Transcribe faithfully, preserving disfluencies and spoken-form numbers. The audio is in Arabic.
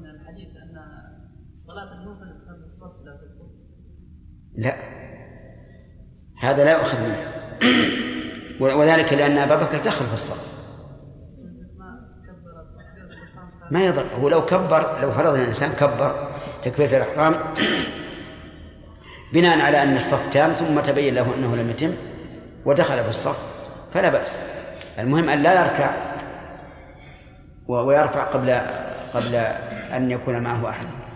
الحديث أن صلاة النوفل تكون الصف لا تكون. لا، هذا لا يؤخذ منه، وذلك لأن أبا بكر دخل في الصف. ما يضر، هو لو كبر، لو فرض الإنسان كبر تكبيرة الإحرام بناء على أن الصف تام ثم تبين له أنه لم يتم ودخل في الصف فلا بأس. المهم أن لا يركع ويرفع قبل قبل أن يكون معه أحد.